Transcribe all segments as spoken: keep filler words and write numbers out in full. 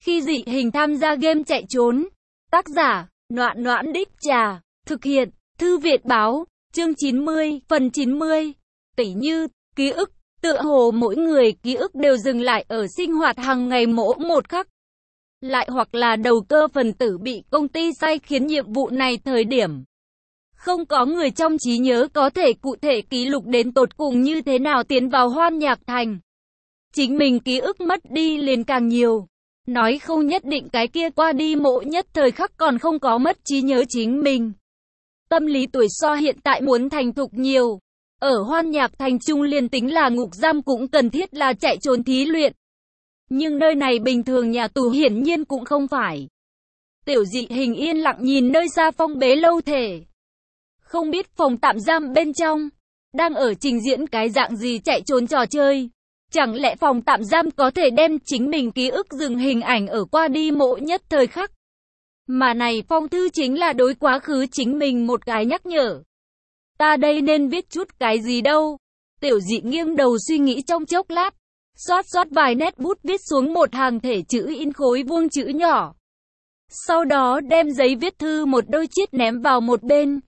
Khi dị hình tham gia game chạy trốn. Tác giả, Noãn Noãn Đích Trà. Thực hiện, Thư viện báo, chương chín mươi, phần chín mươi. Tỉ như, ký ức, tựa hồ mỗi người ký ức đều dừng lại ở sinh hoạt hàng ngày mỗi một khắc. Lại hoặc là đầu cơ phần tử bị công ty sai khiến nhiệm vụ này thời điểm. Không có người trong trí nhớ có thể cụ thể ký lục đến tột cùng như thế nào tiến vào Hoan Nhạc Thành. Chính mình ký ức mất đi liền càng nhiều. Nói không nhất định cái kia qua đi mộ nhất thời khắc còn không có mất trí nhớ chính mình. Tâm lý tuổi so hiện tại muốn thành thục nhiều. Ở Hoan Nhạc Thành trung liền tính là ngục giam cũng cần thiết là chạy trốn thí luyện. Nhưng nơi này bình thường nhà tù hiển nhiên cũng không phải. Tiểu dị hình yên lặng nhìn nơi xa phong bế lâu thể. Không biết phòng tạm giam bên trong đang ở trình diễn cái dạng gì chạy trốn trò chơi. Chẳng lẽ phòng tạm giam có thể đem chính mình ký ức dừng hình ảnh ở qua đi mộ nhất thời khắc. Mà này phong thư chính là đối quá khứ chính mình một cái nhắc nhở. Ta đây nên viết chút cái gì đâu. Tiểu dị nghiêng đầu suy nghĩ trong chốc lát. Xoát xoát vài nét bút viết xuống một hàng thể chữ in khối vuông chữ nhỏ. Sau đó đem giấy viết thư một đôi chiếc ném vào một bên.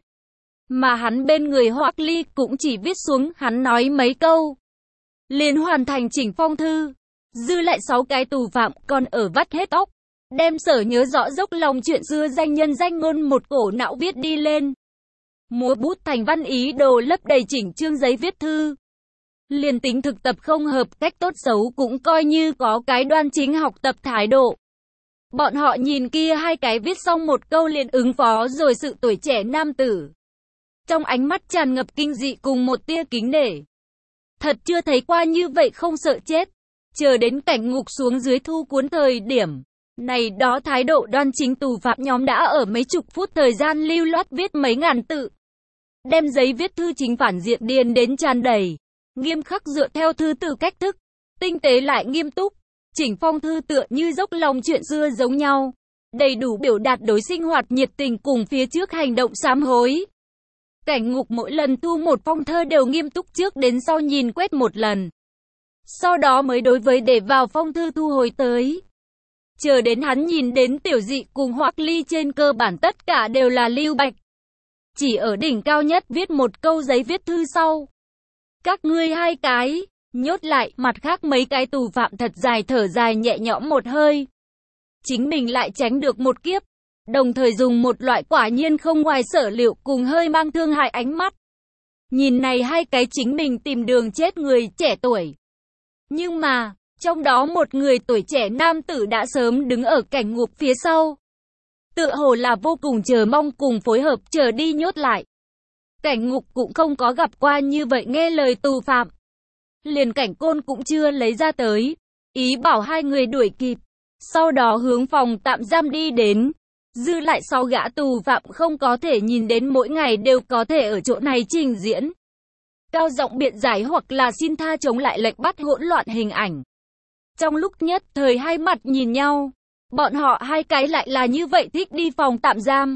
Mà hắn bên người Hoắc Ly cũng chỉ viết xuống hắn nói mấy câu. Liền hoàn thành chỉnh phong thư. Dư lại sáu cái tù phạm còn ở vắt hết óc. Đem sở nhớ rõ dốc lòng chuyện xưa danh nhân danh ngôn một cổ não viết đi lên. Múa bút thành văn ý đồ lấp đầy chỉnh chương giấy viết thư. Liền tính thực tập không hợp cách tốt xấu cũng coi như có cái đoan chính học tập thái độ. Bọn họ nhìn kia hai cái viết xong một câu liền ứng phó rồi sự tuổi trẻ nam tử. Trong ánh mắt tràn ngập kinh dị cùng một tia kính nể. Thật chưa thấy qua như vậy không sợ chết. Chờ đến cảnh ngục xuống dưới thu cuốn thời điểm. Này đó thái độ đoan chính tù phạm nhóm đã ở mấy chục phút thời gian lưu loát viết mấy ngàn tự. Đem giấy viết thư chính phản diện điền đến tràn đầy. Nghiêm khắc dựa theo thư từ cách thức. Tinh tế lại nghiêm túc. Chỉnh phong thư tựa như dốc lòng chuyện xưa giống nhau. Đầy đủ biểu đạt đối sinh hoạt nhiệt tình cùng phía trước hành động sám hối. Cảnh ngục mỗi lần thu một phong thơ đều nghiêm túc trước đến sau nhìn quét một lần. Sau đó mới đối với để vào phong thư thu hồi tới. Chờ đến hắn nhìn đến tiểu dị cùng Hoắc Ly trên cơ bản tất cả đều là lưu bạch. Chỉ ở đỉnh cao nhất viết một câu giấy viết thư sau. Các ngươi hai cái, nhốt lại, mặt khác mấy cái tù phạm thật dài thở dài nhẹ nhõm một hơi. Chính mình lại tránh được một kiếp. Đồng thời dùng một loại quả nhiên không ngoài sở liệu cùng hơi mang thương hại ánh mắt. Nhìn này hai cái chính mình tìm đường chết người trẻ tuổi. Nhưng mà, trong đó một người tuổi trẻ nam tử đã sớm đứng ở cảnh ngục phía sau. Tựa hồ là vô cùng chờ mong cùng phối hợp chờ đi nhốt lại. Cảnh ngục cũng không có gặp qua như vậy nghe lời tù phạm. Liền cảnh côn cũng chưa lấy ra tới. Ý bảo hai người đuổi kịp. Sau đó hướng phòng tạm giam đi đến. Dư lại sau gã tù phạm không có thể nhìn đến mỗi ngày đều có thể ở chỗ này trình diễn. Cao giọng biện giải hoặc là xin tha chống lại lệnh bắt hỗn loạn hình ảnh. Trong lúc nhất thời hai mặt nhìn nhau. Bọn họ hai cái lại là như vậy thích đi phòng tạm giam.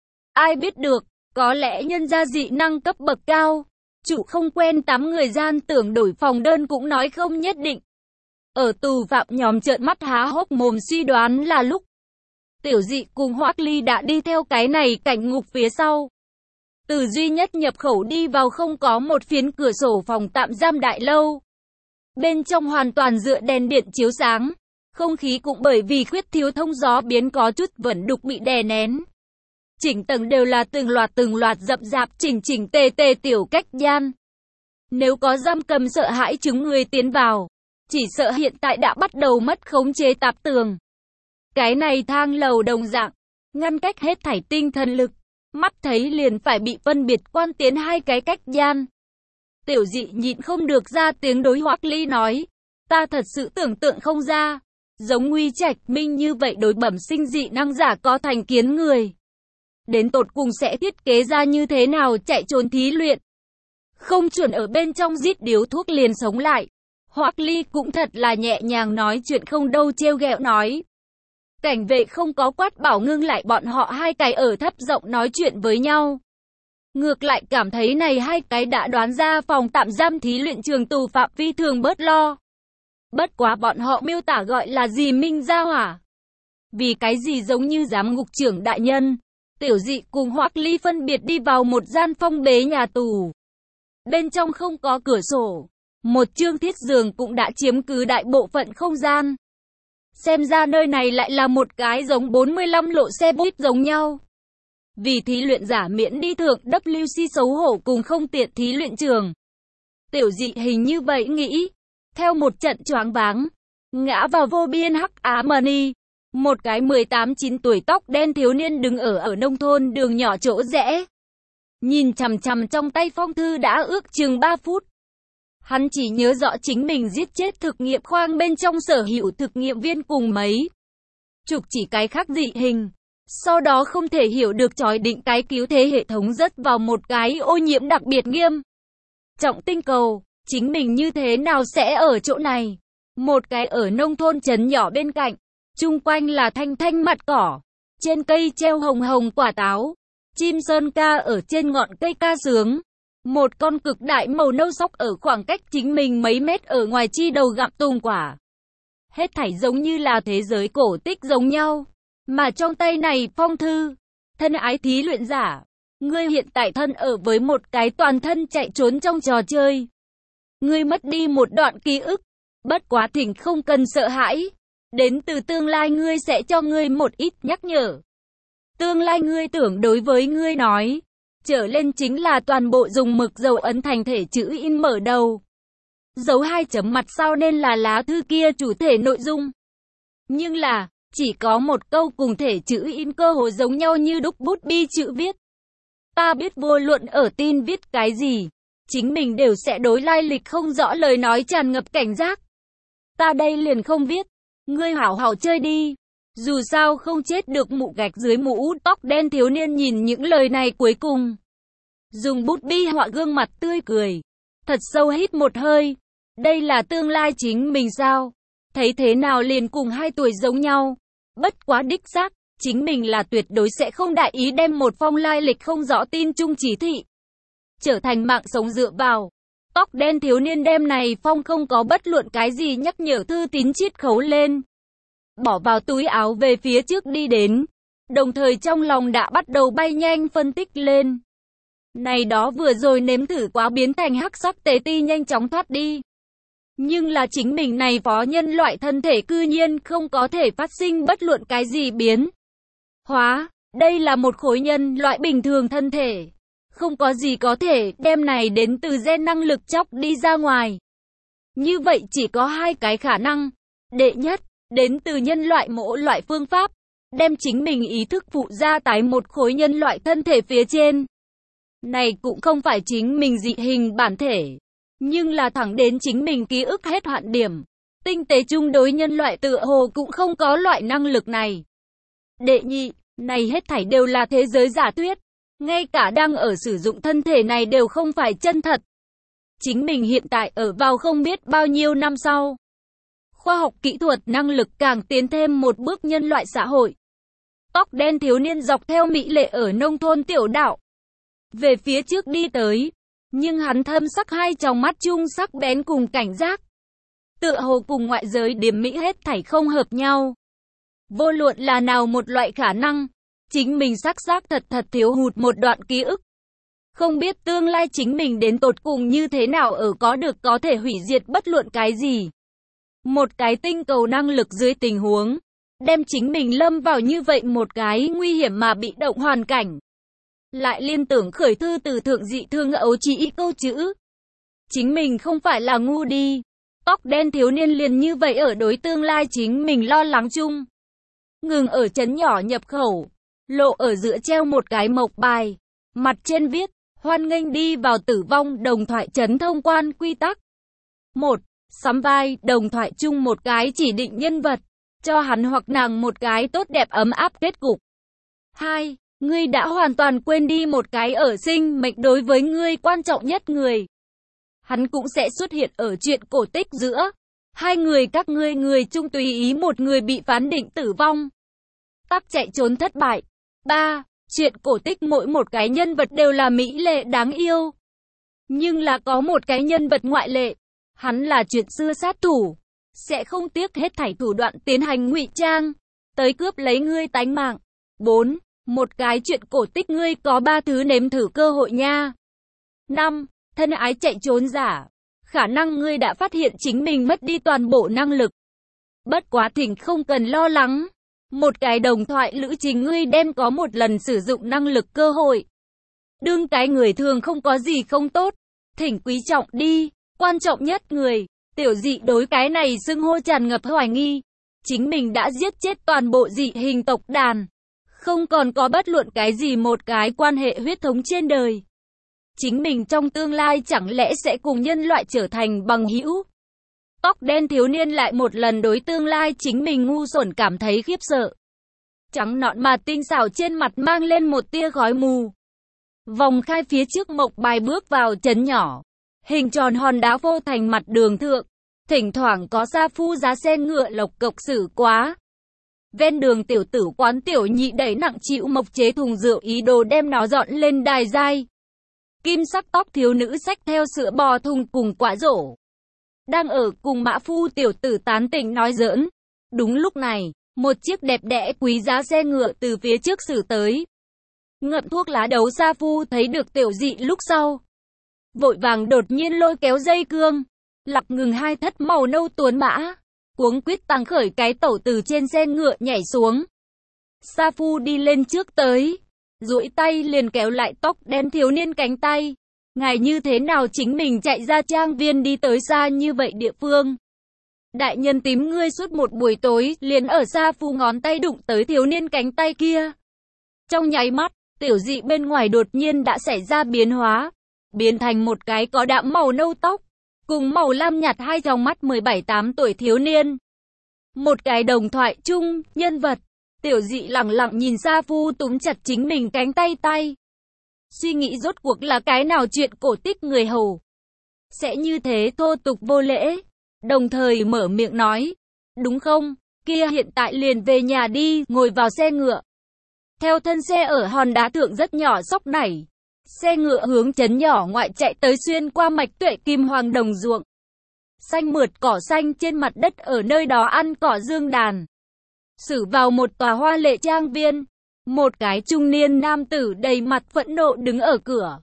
Ai biết được, có lẽ nhân gia dị năng cấp bậc cao. Chủ không quen tắm người gian tưởng đổi phòng đơn cũng nói không nhất định. Ở tù phạm nhóm trợn mắt há hốc mồm suy đoán là lúc. Tiểu dị cùng Hoắc Ly đã đi theo cái này cảnh ngục phía sau. Từ duy nhất nhập khẩu đi vào không có một phiến cửa sổ phòng tạm giam đại lâu. Bên trong hoàn toàn dựa đèn điện chiếu sáng. Không khí cũng bởi vì khuyết thiếu thông gió biến có chút vẫn đục bị đè nén. Chỉnh tầng đều là từng loạt từng loạt rậm rạp chỉnh chỉnh tề tề tiểu cách gian. Nếu có giam cầm sợ hãi chứng người tiến vào. Chỉ sợ hiện tại đã bắt đầu mất khống chế tạp tường. Cái này thang lầu đồng dạng, ngăn cách hết thảy tinh thần lực, mắt thấy liền phải bị phân biệt quan tiến hai cái cách gian. Tiểu dị nhịn không được ra tiếng đối Hoắc Ly nói, ta thật sự tưởng tượng không ra, giống Nguy Trạch Minh như vậy đối bẩm sinh dị năng giả có thành kiến người. Đến tột cùng sẽ thiết kế ra như thế nào chạy trốn thí luyện. Không chuẩn ở bên trong rít điếu thuốc liền sống lại. Hoắc Ly cũng thật là nhẹ nhàng nói chuyện không đâu trêu ghẹo nói. Cảnh vệ không có quát bảo ngưng lại bọn họ hai cái ở thấp giọng nói chuyện với nhau. Ngược lại cảm thấy này hai cái đã đoán ra phòng tạm giam thí luyện trường tù phạm phi thường bớt lo. Bất quá bọn họ miêu tả gọi là gì Minh Gia Hỏa. Vì cái gì giống như giám ngục trưởng đại nhân, Tiểu Dị cùng Hoắc Ly phân biệt đi vào một gian phong bế nhà tù. Bên trong không có cửa sổ, một chương thiết giường cũng đã chiếm cứ đại bộ phận không gian. Xem ra nơi này lại là một cái giống bốn mươi lăm lộ xe buýt giống nhau. Vì thí luyện giả miễn đi thượng W C xấu hổ cùng không tiện thí luyện trường. Tiểu Dị hình như vậy nghĩ. Theo một trận choáng váng, ngã vào vô biên hắc ám money. Một cái mười tám chín tuổi tóc đen thiếu niên đứng ở ở nông thôn đường nhỏ chỗ rẽ. Nhìn chằm chằm trong tay phong thư đã ước chừng ba phút. Hắn chỉ nhớ rõ chính mình giết chết thực nghiệm khoang bên trong sở hữu thực nghiệm viên cùng mấy chục chỉ cái khác dị hình. Sau đó không thể hiểu được chói định cái cứu thế hệ thống rớt vào một cái ô nhiễm đặc biệt nghiêm trọng tinh cầu. Chính mình như thế nào sẽ ở chỗ này? Một cái ở nông thôn trấn nhỏ bên cạnh. Chung quanh là thanh thanh mặt cỏ. Trên cây treo hồng hồng quả táo. Chim sơn ca ở trên ngọn cây ca sướng. Một con cực đại màu nâu sóc ở khoảng cách chính mình mấy mét ở ngoài chi đầu gặm tùng quả. Hết thảy giống như là thế giới cổ tích giống nhau. Mà trong tay này phong thư. Thân ái thí luyện giả. Ngươi hiện tại thân ở với một cái toàn thân chạy trốn trong trò chơi. Ngươi mất đi một đoạn ký ức. Bất quá thỉnh không cần sợ hãi. Đến từ tương lai ngươi sẽ cho ngươi một ít nhắc nhở. Tương lai ngươi tưởng đối với ngươi nói. Trở lên chính là toàn bộ dùng mực dấu ấn thành thể chữ in mở đầu. Dấu hai chấm mặt sau nên là lá thư kia chủ thể nội dung. Nhưng là, chỉ có một câu cùng thể chữ in cơ hồ giống nhau như đúc bút bi chữ viết. Ta biết vô luận ở tin viết cái gì, chính mình đều sẽ đối lai lịch không rõ lời nói tràn ngập cảnh giác. Ta đây liền không viết, ngươi hảo hảo chơi đi. Dù sao không chết được mụ gạch dưới mũ tóc đen thiếu niên nhìn những lời này cuối cùng. Dùng bút bi họa gương mặt tươi cười. Thật sâu hít một hơi. Đây là tương lai chính mình sao? Thấy thế nào liền cùng hai tuổi giống nhau. Bất quá đích xác, chính mình là tuyệt đối sẽ không đại ý đem một phong lai lịch không rõ tin chung chỉ thị. Trở thành mạng sống dựa vào. Tóc đen thiếu niên đem này phong không có bất luận cái gì nhắc nhở thư tín chiết khấu lên. Bỏ vào túi áo về phía trước đi đến. Đồng thời trong lòng đã bắt đầu bay nhanh phân tích lên. Này đó vừa rồi nếm thử quá biến thành hắc sắc tế ti nhanh chóng thoát đi. Nhưng là chính mình này phó nhân loại thân thể cư nhiên không có thể phát sinh bất luận cái gì biến hóa. Đây là một khối nhân loại bình thường thân thể. Không có gì có thể đem này đến từ gen năng lực chóc đi ra ngoài. Như vậy chỉ có hai cái khả năng. Đệ nhất, đến từ nhân loại mỗ loại phương pháp. Đem chính mình ý thức phụ ra tái một khối nhân loại thân thể phía trên. Này cũng không phải chính mình dị hình bản thể. Nhưng là thẳng đến chính mình ký ức hết hạn điểm. Tinh tế chung đối nhân loại tựa hồ cũng không có loại năng lực này. Đệ nhị, này hết thảy đều là thế giới giả thuyết. Ngay cả đang ở sử dụng thân thể này đều không phải chân thật. Chính mình hiện tại ở vào không biết bao nhiêu năm sau. Khoa học kỹ thuật năng lực càng tiến thêm một bước nhân loại xã hội. Tóc đen thiếu niên dọc theo mỹ lệ ở nông thôn tiểu đạo. Về phía trước đi tới. Nhưng hắn thâm sắc hai tròng mắt chung sắc bén cùng cảnh giác. Tựa hồ cùng ngoại giới điểm mỹ hết thảy không hợp nhau. Vô luận là nào một loại khả năng. Chính mình xác xác thật thật thiếu hụt một đoạn ký ức. Không biết tương lai chính mình đến tột cùng như thế nào ở có được có thể hủy diệt bất luận cái gì. Một cái tinh cầu năng lực dưới tình huống. Đem chính mình lâm vào như vậy một cái nguy hiểm mà bị động hoàn cảnh. Lại liên tưởng khởi thư từ thượng dị thương ấu chỉ câu chữ. Chính mình không phải là ngu đi. Tóc đen thiếu niên liền như vậy ở đối tương lai chính mình lo lắng chung. Ngừng ở trấn nhỏ nhập khẩu. Lộ ở giữa treo một cái mộc bài. Mặt trên viết, hoan nghênh đi vào tử vong đồng thoại trấn thông quan quy tắc. một. Sắm vai, đồng thoại chung một cái chỉ định nhân vật. Cho hắn hoặc nàng một cái tốt đẹp ấm áp kết cục. hai. Ngươi đã hoàn toàn quên đi một cái ở sinh mệnh đối với ngươi quan trọng nhất người. Hắn cũng sẽ xuất hiện ở chuyện cổ tích giữa. Hai người các ngươi người chung tùy ý một người bị phán định tử vong. Tắc chạy trốn thất bại. ba. Chuyện cổ tích mỗi một cái nhân vật đều là mỹ lệ đáng yêu. Nhưng là có một cái nhân vật ngoại lệ. Hắn là chuyện xưa sát thủ. Sẽ không tiếc hết thảy thủ đoạn tiến hành ngụy trang. tới cướp lấy ngươi tánh mạng. bốn. Một cái chuyện cổ tích, ngươi có ba thứ nếm thử cơ hội nha. năm. Thân ái chạy trốn giả. Khả năng ngươi đã phát hiện chính mình mất đi toàn bộ năng lực. Bất quá thỉnh không cần lo lắng. Một cái đồng thoại lữ trình ngươi đem có một lần sử dụng năng lực cơ hội. Đương cái người thường không có gì không tốt. Thỉnh quý trọng đi. Quan trọng nhất người. Tiểu dị đối cái này xưng hô tràn ngập hoài nghi. Chính mình đã giết chết toàn bộ dị hình tộc đàn. Không còn có bất luận cái gì một cái quan hệ huyết thống trên đời. Chính mình trong tương lai chẳng lẽ sẽ cùng nhân loại trở thành bằng hữu? Tóc đen thiếu niên lại một lần đối tương lai chính mình ngu xuẩn cảm thấy khiếp sợ. Trắng nõn mà tinh xảo trên mặt mang lên một tia khói mù. Vòng khai phía trước mộc bài bước vào trấn nhỏ. Hình tròn hòn đá vô thành mặt đường thượng. Thỉnh thoảng có sa phu giá xe ngựa lộc cộc xử quá. Ven đường tiểu tử quán tiểu nhị đẩy nặng chịu mộc chế thùng rượu ý đồ đem nó dọn lên đài giai. Kim sắc tóc thiếu nữ xách theo sữa bò thùng cùng quả rổ. Đang ở cùng mã phu tiểu tử tán tỉnh nói giỡn. Đúng lúc này, một chiếc đẹp đẽ quý giá xe ngựa từ phía trước xử tới. Ngậm thuốc lá đấu sa phu thấy được tiểu dị lúc sau. Vội vàng đột nhiên lôi kéo dây cương. Lặc ngừng hai thất màu nâu tuấn mã. Cuống quýt tăng khởi cái tẩu từ trên xe ngựa nhảy xuống. Sa phu đi lên trước tới. Duỗi tay liền kéo lại tóc đen thiếu niên cánh tay. Ngài như thế nào chính mình chạy ra trang viên đi tới xa như vậy địa phương? Đại nhân tím ngươi suốt một buổi tối liền ở Sa phu ngón tay đụng tới thiếu niên cánh tay kia. Trong nháy mắt, tiểu dị bên ngoài đột nhiên đã xảy ra biến hóa. Biến thành một cái có đạm màu nâu tóc. Cùng màu lam nhạt hai tròng mắt mười bảy tám tuổi thiếu niên. Một cái đồng thoại chung, nhân vật. Tiểu dị lặng lặng nhìn Sa phu túm chặt chính mình cánh tay tay. Suy nghĩ rốt cuộc là cái nào chuyện cổ tích người hầu. Sẽ như thế thô tục vô lễ. Đồng thời mở miệng nói. Đúng không, kia hiện tại liền về nhà đi, ngồi vào xe ngựa. Theo thân xe ở hòn đá thượng rất nhỏ sóc nảy. Xe ngựa hướng trấn nhỏ ngoại chạy tới xuyên qua mạch tuệ kim hoàng đồng ruộng. Xanh mượt cỏ xanh trên mặt đất ở nơi đó ăn cỏ dương đàn. Xử vào một tòa hoa lệ trang viên. Một cái trung niên nam tử đầy mặt phẫn nộ đứng ở cửa.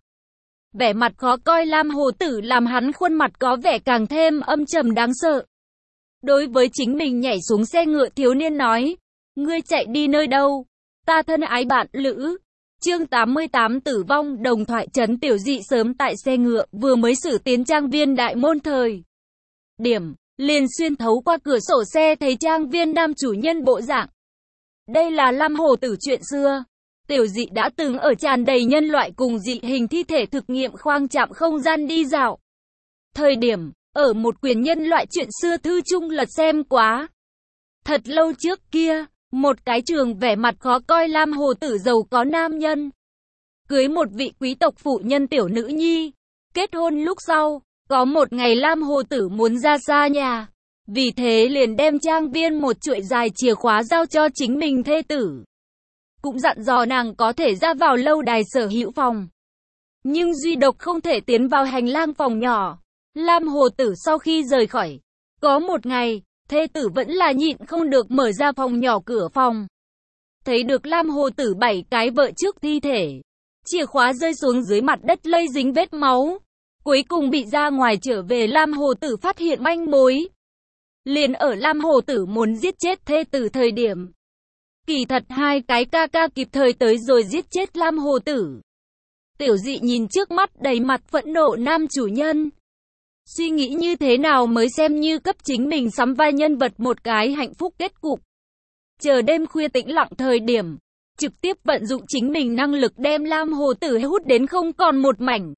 Vẻ mặt khó coi lam hồ tử làm hắn khuôn mặt có vẻ càng thêm âm trầm đáng sợ. Đối với chính mình nhảy xuống xe ngựa thiếu niên nói. Ngươi chạy đi nơi đâu? Ta thân ái bạn lữ. Chương tám mươi tám tử vong đồng thoại trấn tiểu dị sớm tại xe ngựa vừa mới xử tiến trang viên đại môn thời. Điểm, liền xuyên thấu qua cửa sổ xe thấy trang viên nam chủ nhân bộ dạng. Đây là Lam Hồ Tử chuyện xưa. Tiểu dị đã từng ở tràn đầy nhân loại cùng dị hình thi thể thực nghiệm khoang trạm không gian đi dạo. Thời điểm, ở một quyển nhân loại chuyện xưa thư chung lật xem quá. Thật lâu trước kia, một cái trường vẻ mặt khó coi Lam Hồ Tử giàu có nam nhân. Cưới một vị quý tộc phụ nhân tiểu nữ nhi. Kết hôn lúc sau, có một ngày Lam Hồ Tử muốn ra xa nhà. Vì thế liền đem trang viên một chuỗi dài chìa khóa giao cho chính mình thê tử. Cũng dặn dò nàng có thể ra vào lâu đài sở hữu phòng. Nhưng duy độc không thể tiến vào hành lang phòng nhỏ. Lam Hồ Tử sau khi rời khỏi, có một ngày, thê tử vẫn là nhịn không được mở ra phòng nhỏ cửa phòng. Thấy được Lam Hồ Tử bảy cái vợ trước thi thể. Chìa khóa rơi xuống dưới mặt đất lây dính vết máu. Cuối cùng bị ra ngoài trở về Lam Hồ Tử phát hiện manh mối. Liền ở Lam Hồ Tử muốn giết chết thê tử thời điểm. Kỳ thật hai cái ca ca kịp thời tới rồi giết chết Lam Hồ Tử. Tiểu dị nhìn trước mắt đầy mặt phẫn nộ nam chủ nhân. Suy nghĩ như thế nào mới xem như cấp chính mình sắm vai nhân vật một cái hạnh phúc kết cục. Chờ đêm khuya tĩnh lặng thời điểm. Trực tiếp vận dụng chính mình năng lực đem Lam Hồ Tử hút đến không còn một mảnh.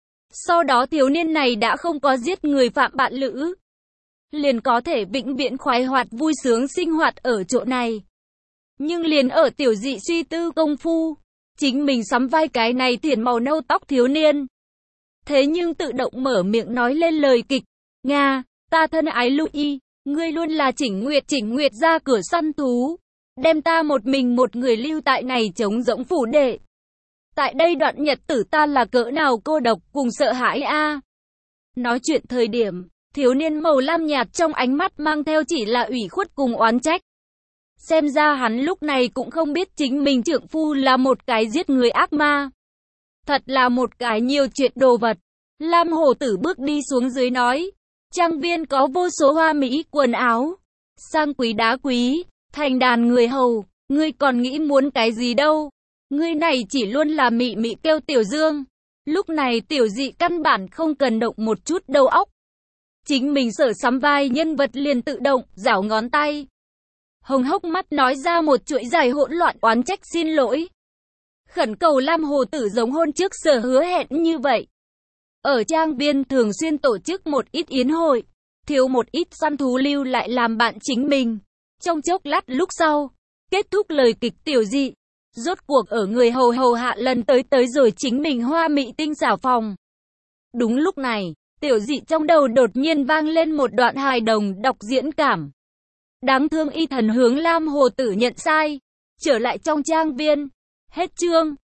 Sau đó thiếu niên này đã không có giết người phạm bạn lữ. Liền có thể vĩnh viễn khoái hoạt vui sướng sinh hoạt ở chỗ này. Nhưng liền ở tiểu dị suy tư công phu, chính mình sắm vai cái này thiển màu nâu tóc thiếu niên. Thế nhưng tự động mở miệng nói lên lời kịch. Nga, ta thân ái Louis, ngươi luôn là chỉnh nguyệt chỉnh nguyệt ra cửa săn thú. Đem ta một mình một người lưu tại này trống rỗng phủ đệ. Tại đây đoạn nhật tử ta là cỡ nào cô độc cùng sợ hãi a. Nói chuyện thời điểm, thiếu niên màu lam nhạt trong ánh mắt mang theo chỉ là ủy khuất cùng oán trách. Xem ra hắn lúc này cũng không biết chính mình trượng phu là một cái giết người ác ma. Thật là một cái nhiều chuyện đồ vật. Lam hổ tử bước đi xuống dưới nói. Trang viên có vô số hoa mỹ quần áo, sang quý đá quý, thành đàn người hầu, ngươi còn nghĩ muốn cái gì đâu. Ngươi này chỉ luôn là mị mị kêu Tiểu Dương. Lúc này Tiểu Dị căn bản không cần động một chút đầu óc. Chính mình sở sắm vai nhân vật liền tự động, giảo ngón tay. Hồng hốc mắt nói ra một chuỗi dài hỗn loạn oán trách xin lỗi. Khẩn cầu Lam hổ tử giống hôn trước sở hứa hẹn như vậy. Ở trang viên thường xuyên tổ chức một ít yến hội, thiếu một ít săn thú lưu lại làm bạn chính mình. Trong chốc lát lúc sau, kết thúc lời kịch Tiểu Dị. Rốt cuộc ở người hầu hầu hạ lần tới tới rồi chính mình hoa mỹ tinh xảo phòng. Đúng lúc này, Tiểu Dị trong đầu đột nhiên vang lên một đoạn hài đồng đọc diễn cảm. Đáng thương y thần hướng Lam hổ tử nhận sai, trở lại trong trang viên. Hết chương.